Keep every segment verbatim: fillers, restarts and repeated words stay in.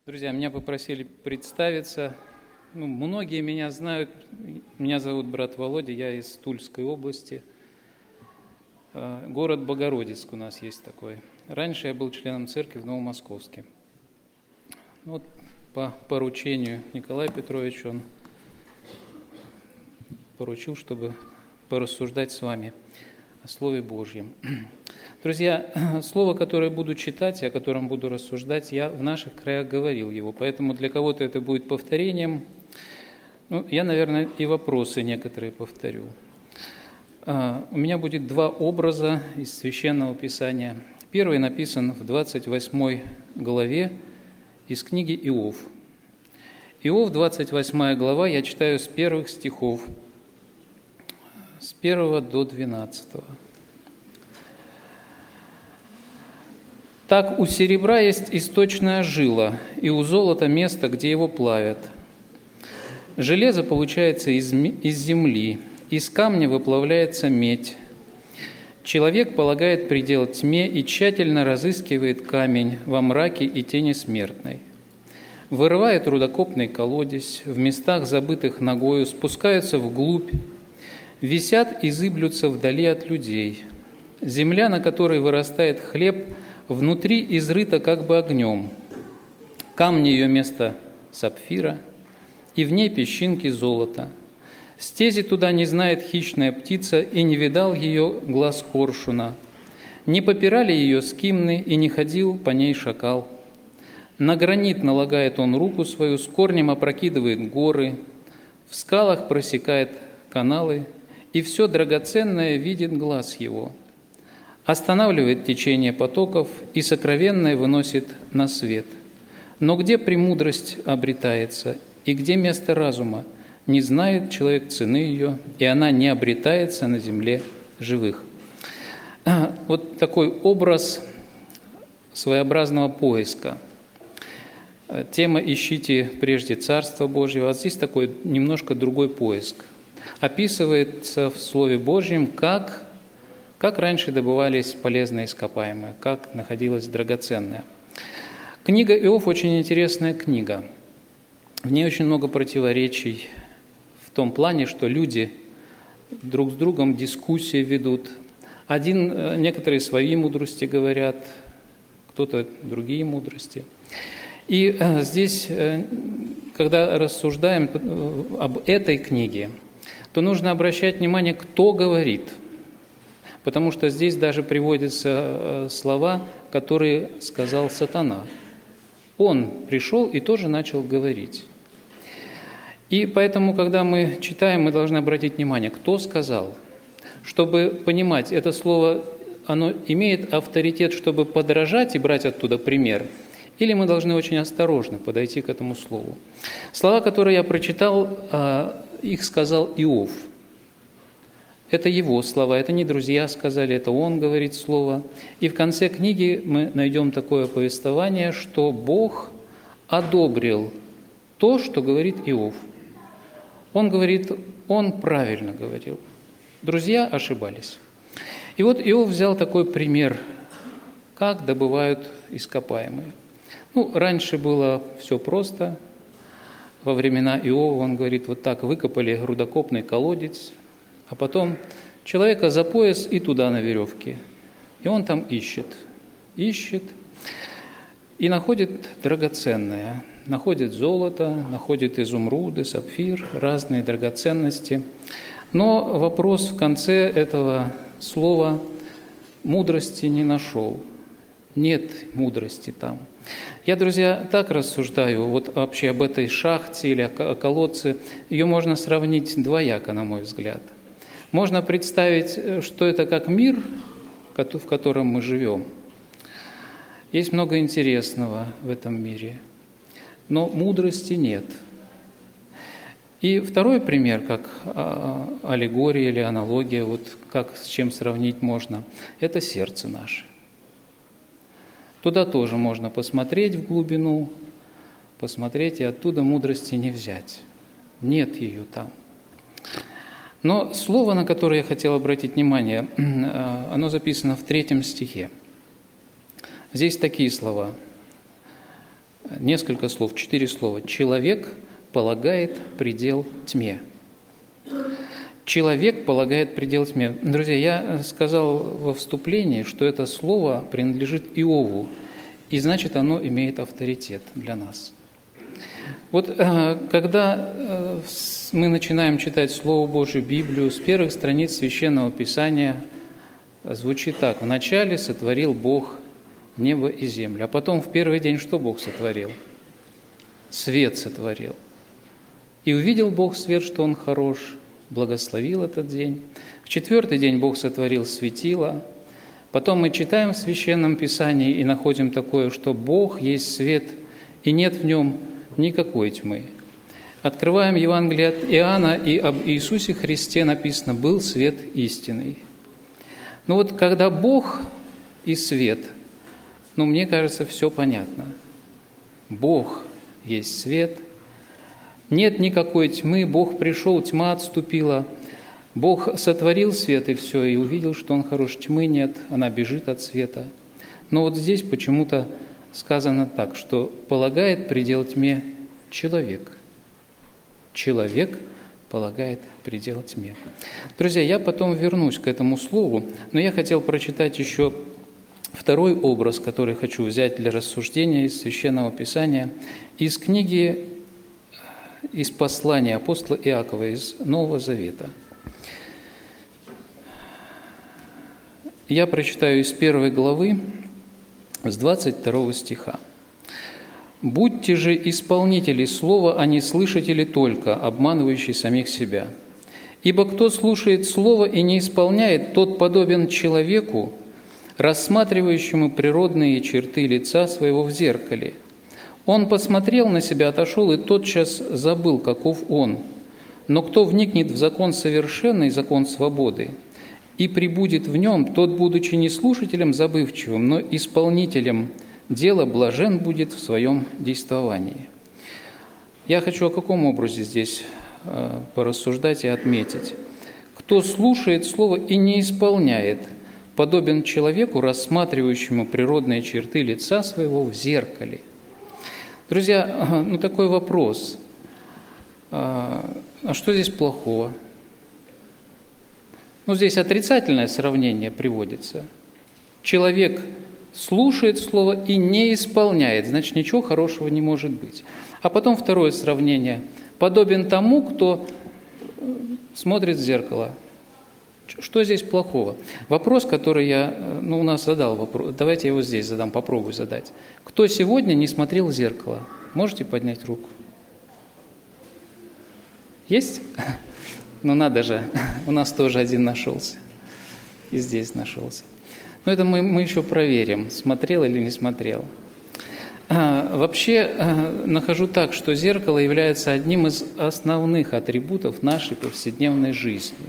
Друзья, меня попросили представиться. Ну, многие меня знают. Меня зовут брат Володя, я из Тульской области. Город Богородицк у нас есть такой. Раньше я был членом церкви в Новомосковске. Вот по поручению Николая Петровича он поручил, чтобы порассуждать с вами о Слове Божьем. Друзья, слово, которое буду читать, о котором буду рассуждать, я в наших краях говорил его, поэтому для кого-то это будет повторением. Ну, я, наверное, и вопросы некоторые повторю. У меня будет два образа из Священного Писания. Первый написан в двадцать восьмой главе из книги Иов. Иов, двадцать восьмая глава, я читаю с первых стихов, с первого до двенадцатого. «Так у серебра есть источная жила, и у золота место, где его плавят. Железо получается из, из земли, из камня выплавляется медь. Человек полагает предел тьме и тщательно разыскивает камень во мраке и тени смертной. Вырывает рудокопный колодец, в местах, забытых ногою, спускаются вглубь, висят и зыблются вдали от людей. Земля, на которой вырастает хлеб, внутри изрыта как бы огнем. Камни ее место сапфира, и в ней песчинки золота. Стези туда не знает хищная птица, и не видал ее глаз коршуна. Не попирали ее скимны, и не ходил по ней шакал. На гранит налагает он руку свою, с корнем опрокидывает горы, в скалах просекает каналы, и все драгоценное видит глаз его. Останавливает течение потоков и сокровенное выносит на свет. Но где премудрость обретается, и где место разума? Не знает человек цены ее, и она не обретается на земле живых». Вот такой образ своеобразного поиска. Тема «Ищите прежде Царство Божьего». А здесь такой немножко другой поиск. Описывается в Слове Божьем, как Как раньше добывались полезные ископаемые, как находилось драгоценное. Книга Иов очень интересная книга. В ней очень много противоречий в том плане, что люди друг с другом дискуссии ведут. Один, некоторые свои мудрости говорят, кто-то другие мудрости. И здесь, когда рассуждаем об этой книге, то нужно обращать внимание, кто говорит. Потому что здесь даже приводятся слова, которые сказал сатана. Он пришел и тоже начал говорить. И поэтому, когда мы читаем, мы должны обратить внимание, кто сказал. Чтобы понимать, это слово, оно имеет авторитет, чтобы подражать и брать оттуда пример, или мы должны очень осторожно подойти к этому слову. Слова, которые я прочитал, их сказал Иов. Это его слова, это не друзья сказали, это он говорит слово. И в конце книги мы найдем такое повествование, что Бог одобрил то, что говорит Иов. Он говорит, он правильно говорил. Друзья ошибались. И вот Иов взял такой пример, как добывают ископаемые. Ну, раньше было все просто. Во времена Иова, он говорит, вот так выкопали рудокопный колодец, а потом человека за пояс и туда на веревке. И он там ищет, ищет и находит драгоценное. Находит золото, находит изумруды, сапфир, разные драгоценности. Но вопрос в конце этого слова мудрости не нашел. Нет мудрости там. Я, друзья, так рассуждаю вот вообще об этой шахте или о колодце. Ее можно сравнить двояко, на мой взгляд. Можно представить, что это как мир, в котором мы живем. Есть много интересного в этом мире, но мудрости нет. И второй пример, как аллегория или аналогия, вот как с чем сравнить можно, это сердце наше. Туда тоже можно посмотреть в глубину, посмотреть, и оттуда мудрости не взять. Нет ее там. Но слово, на которое я хотел обратить внимание, оно записано в третьем стихе. Здесь такие слова. несколько слов, четыре слова. Человек полагает предел тьме. Человек полагает предел тьме. Друзья, я сказал во вступлении, что это слово принадлежит Иову, и значит, оно имеет авторитет для нас. Вот когда мы начинаем читать Слово Божие, Библию, с первых страниц Священного Писания звучит так: «Вначале сотворил Бог небо и землю». А потом в первый день что Бог сотворил? Свет сотворил. «И увидел Бог свет, что он хорош, благословил этот день». В четвертый день Бог сотворил светило. Потом мы читаем в Священном Писании и находим такое, что Бог есть свет, и нет в нем никакой тьмы. Открываем Евангелие от Иоанна, и об Иисусе Христе написано: «Был свет истинный». Ну вот когда Бог и свет, ну мне кажется, все понятно. Бог есть свет, нет никакой тьмы, Бог пришел, тьма отступила, Бог сотворил свет, и все, и увидел, что он хорош, тьмы нет, она бежит от света. Но вот здесь почему-то сказано так, что полагает предел тьме человек. Человек полагает предел тьме. Друзья, я потом вернусь к этому слову, но я хотел прочитать еще второй образ, который хочу взять для рассуждения из Священного Писания, из книги, из послания апостола Иакова, из Нового Завета. Я прочитаю из первой главы, с двадцать второго стиха. «Будьте же исполнители слова, а не слышатели только, обманывающие самих себя. Ибо кто слушает слово и не исполняет, тот подобен человеку, рассматривающему природные черты лица своего в зеркале. Он посмотрел на себя, отошел и тотчас забыл, каков он. Но кто вникнет в закон совершенный, закон свободы, и пребудет в нем, тот, будучи не слушателем забывчивым, но исполнителем дела, блажен будет в своем действовании». Я хочу о каком образе здесь э, порассуждать и отметить. Кто слушает слово и не исполняет, подобен человеку, рассматривающему природные черты лица своего в зеркале. Друзья, ну такой вопрос. А что здесь плохого? Ну, здесь отрицательное сравнение приводится. Человек слушает слово и не исполняет, значит, ничего хорошего не может быть. А потом второе сравнение. Подобен тому, кто смотрит в зеркало. Что здесь плохого? Вопрос, который я, ну, у нас задал, вопрос, давайте я его здесь задам, попробую задать. Кто сегодня не смотрел в зеркало? Можете поднять руку? Есть? Ну, надо же, у нас тоже один нашелся. И здесь нашелся. Но это мы, мы еще проверим, смотрел или не смотрел. А, вообще, а, нахожу так, что зеркало является одним из основных атрибутов нашей повседневной жизни.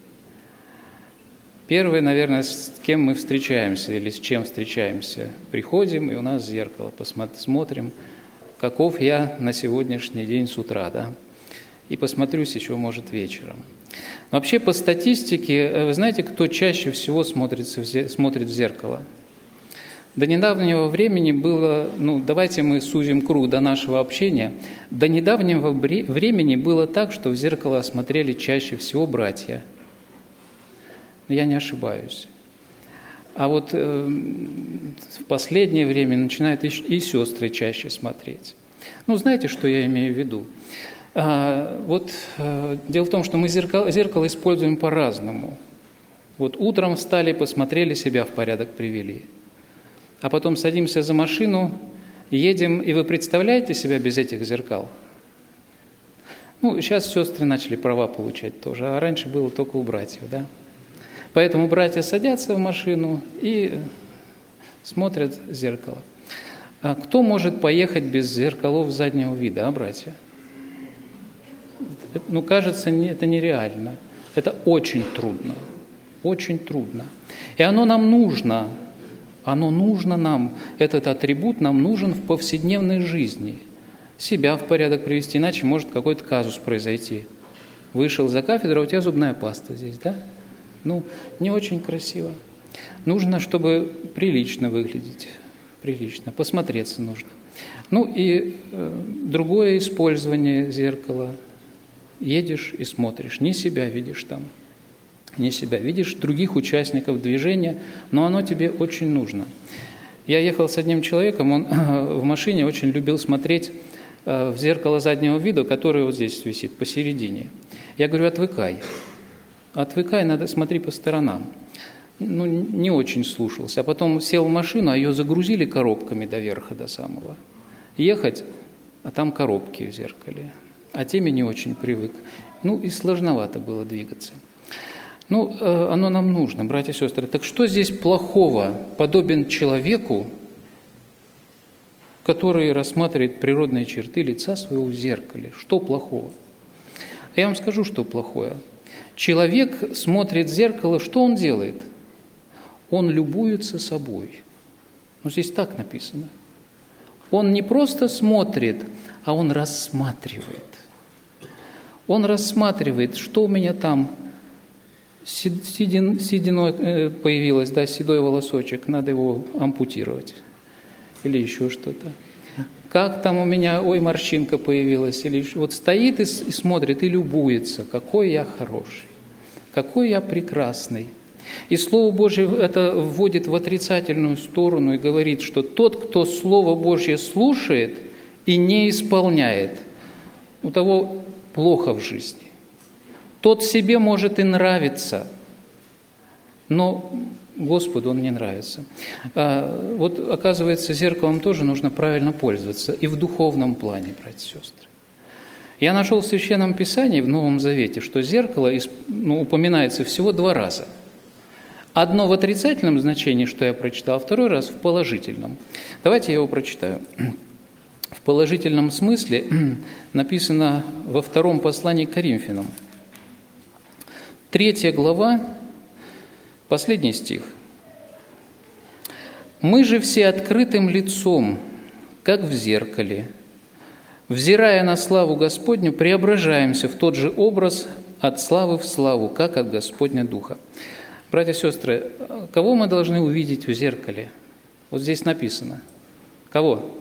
Первое, наверное, с кем мы встречаемся или с чем встречаемся. Приходим, и у нас зеркало, посмотрим, каков я на сегодняшний день с утра, да? И посмотрюсь еще, может, вечером. Вообще, по статистике, вы знаете, кто чаще всего смотрится в зе- смотрит в зеркало? До недавнего времени было, ну, давайте мы сузим круг до нашего общения, до недавнего бре- времени было так, что в зеркало смотрели чаще всего братья. Я не ошибаюсь. А вот э, в последнее время начинают и, и сестры чаще смотреть. Ну, знаете, что я имею в виду? А, вот а, дело в том, что мы зеркало, зеркало используем по-разному. Вот утром встали, посмотрели, себя в порядок привели. А потом садимся за машину, едем, и вы представляете себя без этих зеркал? Ну, сейчас сестры начали права получать тоже, а раньше было только у братьев, да? Поэтому братья садятся в машину и смотрят в зеркало. А кто может поехать без зеркалов заднего вида, а, братья? Ну, кажется, это нереально. Это очень трудно. Очень трудно. И оно нам нужно. Оно нужно нам. Этот атрибут нам нужен в повседневной жизни. Себя в порядок привести, иначе может какой-то казус произойти. Вышел за кафедру, а у тебя зубная паста здесь, да? Ну, не очень красиво. Нужно, чтобы прилично выглядеть. прилично, посмотреться нужно. Ну и э, другое использование зеркала. Едешь и смотришь, не себя видишь там, не себя видишь, других участников движения, но оно тебе очень нужно. Я ехал с одним человеком, он в машине очень любил смотреть в зеркало заднего вида, которое вот здесь висит, посередине. Я говорю, отвыкай, отвыкай, надо смотри по сторонам. Ну, не очень слушался. А потом сел в машину, а ее загрузили коробками до верха, до самого. Ехать, а там коробки в зеркале. А теме не очень привык. Ну, и сложновато было двигаться. Ну, оно нам нужно, братья и сестры. Так что здесь плохого? Подобен человеку, который рассматривает природные черты лица своего в зеркале. Что плохого? Я вам скажу, что плохое. Человек смотрит в зеркало, что он делает? Он любуется собой. Ну, здесь так написано. Он не просто смотрит, а он рассматривает. Он рассматривает, что у меня там седин, сединой появилось, да, седой волосочек, надо его ампутировать. Или еще что-то. Как там у меня, ой, морщинка появилась. Или еще. Вот стоит и, и смотрит, и любуется, какой я хороший, какой я прекрасный. И Слово Божье это вводит в отрицательную сторону и говорит, что тот, кто Слово Божье слушает и не исполняет, у того плохо в жизни. Тот себе может и нравиться, но Господу он не нравится. А вот, оказывается, зеркалом тоже нужно правильно пользоваться и в духовном плане, братья и сестры. Я нашел в Священном Писании, в Новом Завете, что зеркало ну, упоминается всего два раза. Одно в отрицательном значении, что я прочитал, а второй раз в положительном. Давайте я его прочитаю. В положительном смысле написано во втором послании к Коринфянам. Третья глава, последний стих. «Мы же все открытым лицом, как в зеркале, взирая на славу Господню, преображаемся в тот же образ от славы в славу, как от Господня Духа». Братья и сестры, кого мы должны увидеть в зеркале? Вот здесь написано. Кого?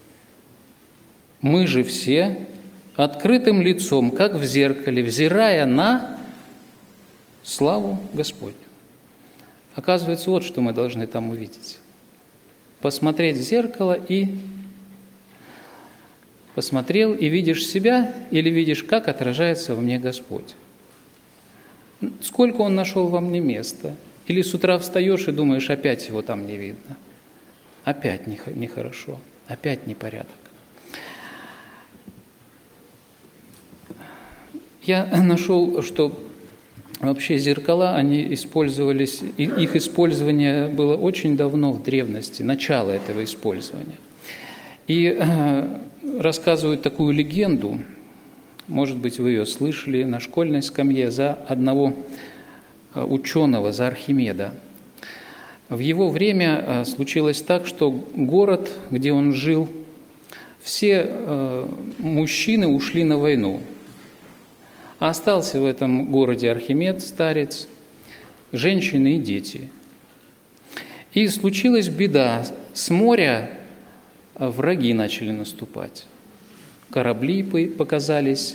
Мы же все открытым лицом, как в зеркале, взирая на славу Господню. Оказывается, вот что мы должны там увидеть. Посмотреть в зеркало и посмотрел, и видишь себя, или видишь, как отражается в мне Господь. Сколько Он нашел во мне места? Или с утра встаешь и думаешь, опять его там не видно. Опять нехорошо, опять непорядок. Я нашел, что вообще зеркала, они использовались, их использование было очень давно в древности, начало этого использования. И э, рассказывают такую легенду, может быть, вы ее слышали, на школьной скамье за одного ученого, за Архимеда. В его время случилось так, что город, где он жил, все э, мужчины ушли на войну. А остался в этом городе Архимед, старец, женщины и дети. И случилась беда. С моря враги начали наступать. Корабли показались.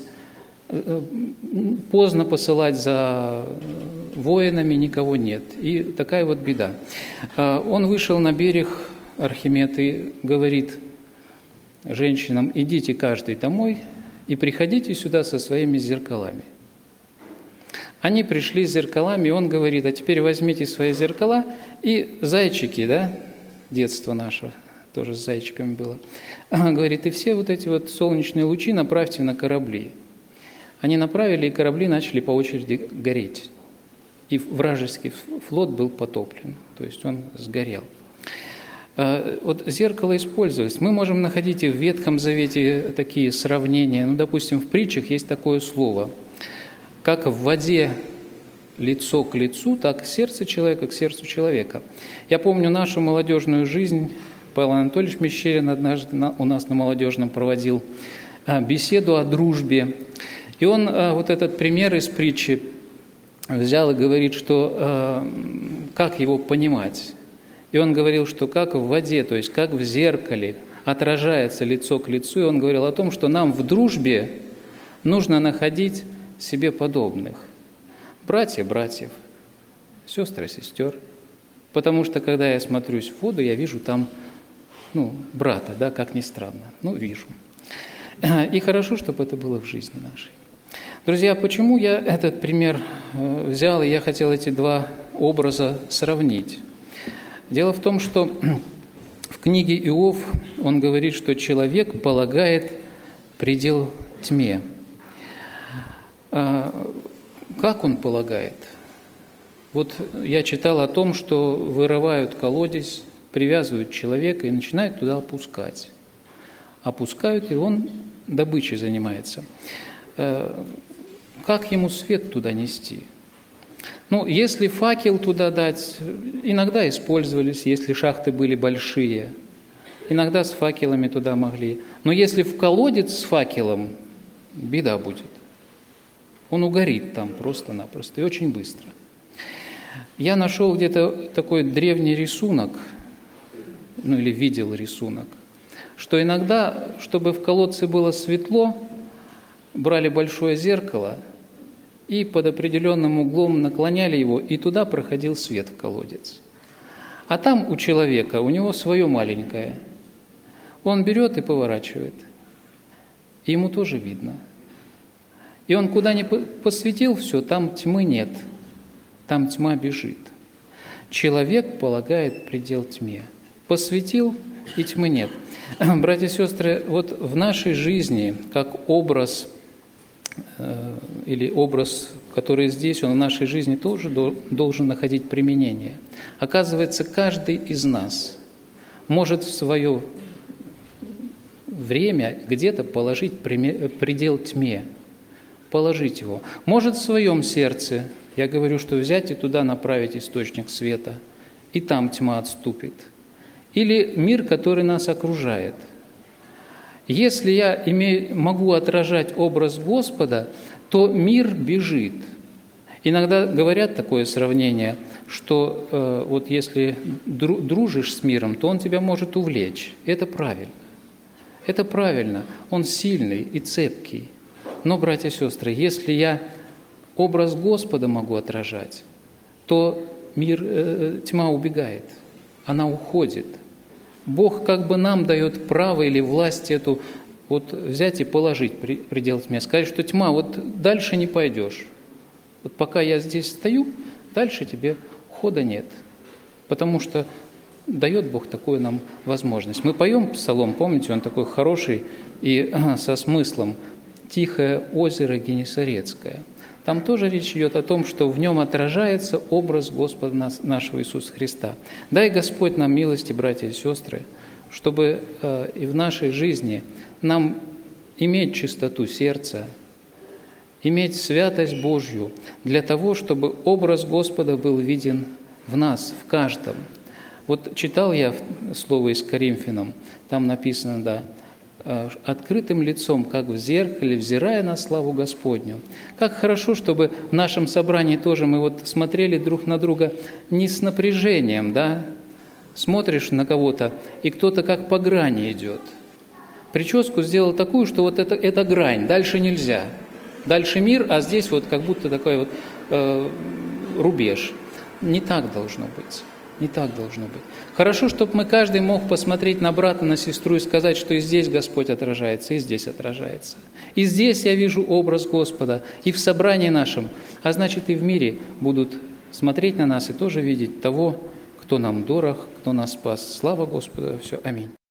Поздно посылать за воинами, никого нет. И такая вот беда. Он вышел на берег, Архимед, и говорит женщинам, идите каждый домой, и приходите сюда со своими зеркалами. Они пришли с зеркалами, и он говорит, а теперь возьмите свои зеркала и зайчики, да, детство наше, тоже с зайчиками было. Он говорит, и все вот эти вот солнечные лучи направьте на корабли. Они направили, и корабли начали по очереди гореть. И вражеский флот был потоплен, то есть он сгорел. Вот зеркало использовалось. Мы можем находить и в Ветхом Завете такие сравнения. Ну, допустим, в притчах есть такое слово. Как в воде лицо к лицу, так сердце человека к сердцу человека. Я помню нашу молодежную жизнь. Павел Анатольевич Мещерин однажды у нас на молодежном проводил беседу о дружбе. И он вот этот пример из притчи взял и говорит, что как его понимать. И он говорил, что как в воде, то есть как в зеркале отражается лицо к лицу, и он говорил о том, что нам в дружбе нужно находить себе подобных. Братья братьев, сестры сестер. Потому что, когда я смотрюсь в воду, я вижу там, ну, брата, да, как ни странно, ну, вижу. И хорошо, чтобы это было в жизни нашей. Друзья, почему я этот пример взял, и я хотел эти два образа сравнить? Дело в том, что в книге Иов он говорит, что человек полагает предел тьме. Как он полагает? Вот я читал о том, что вырывают колодец, привязывают человека и начинают туда опускать. Опускают, и он добычей занимается. Как ему свет туда нести? Ну, если факел туда дать, иногда использовались, если шахты были большие, иногда с факелами туда могли. Но если в колодец с факелом, беда будет. Он угорит там просто-напросто и очень быстро. Я нашел где-то такой древний рисунок, ну или видел рисунок, что иногда, чтобы в колодце было светло, брали большое зеркало и под определенным углом наклоняли его, и туда проходил свет в колодец. А там у человека, у него свое маленькое. Он берет и поворачивает. И ему тоже видно. И он куда ни посветил все, там тьмы нет, там тьма бежит. Человек полагает предел тьме. Посветил, и тьмы нет. Братья и сестры, вот в нашей жизни, как образ, э, или образ, который здесь, он в нашей жизни тоже должен находить применение. Оказывается, каждый из нас может в свое время где-то положить предел тьме, положить его. Может в своем сердце, я говорю, что взять и туда направить источник света, и там тьма отступит. Или мир, который нас окружает. Если я имею, могу отражать образ Господа, то мир бежит. Иногда говорят такое сравнение, что э, вот если дружишь с миром, то он тебя может увлечь. Это правильно. Это правильно. Он сильный и цепкий. Но, братья и сестры, если я образ Господа могу отражать, то мир, э, тьма убегает, она уходит. Бог как бы нам дает право или власть эту вот взять и положить предел тьме, сказать, что тьма, вот дальше не пойдешь. Вот пока я здесь стою, дальше тебе хода нет. Потому что дает Бог такую нам возможность. Мы поем псалом, помните, он такой хороший и со смыслом «Тихое озеро Генесарецкое». Там тоже речь идет о том, что в нем отражается образ Господа нашего Иисуса Христа. Дай Господь нам милости, братья и сестры, чтобы э, и в нашей жизни нам иметь чистоту сердца, иметь святость Божью, для того, чтобы образ Господа был виден в нас, в каждом. Вот читал я слово из Коринфянам, там написано, да, открытым лицом, как в зеркале, взирая на славу Господню. Как хорошо, чтобы в нашем собрании тоже мы вот смотрели друг на друга не с напряжением, да, смотришь на кого-то, и кто-то как по грани идет. Прическу сделал такую, что вот это, это грань, дальше нельзя. Дальше мир, а здесь вот как будто такой вот э, рубеж. Не так должно быть. Не так должно быть. Хорошо, чтобы мы каждый мог посмотреть на брата, на сестру и сказать, что и здесь Господь отражается, и здесь отражается. И здесь я вижу образ Господа, и в собрании нашем, а значит и в мире будут смотреть на нас и тоже видеть того, кто нам дорог, кто нас спас. Слава Господу, все, аминь.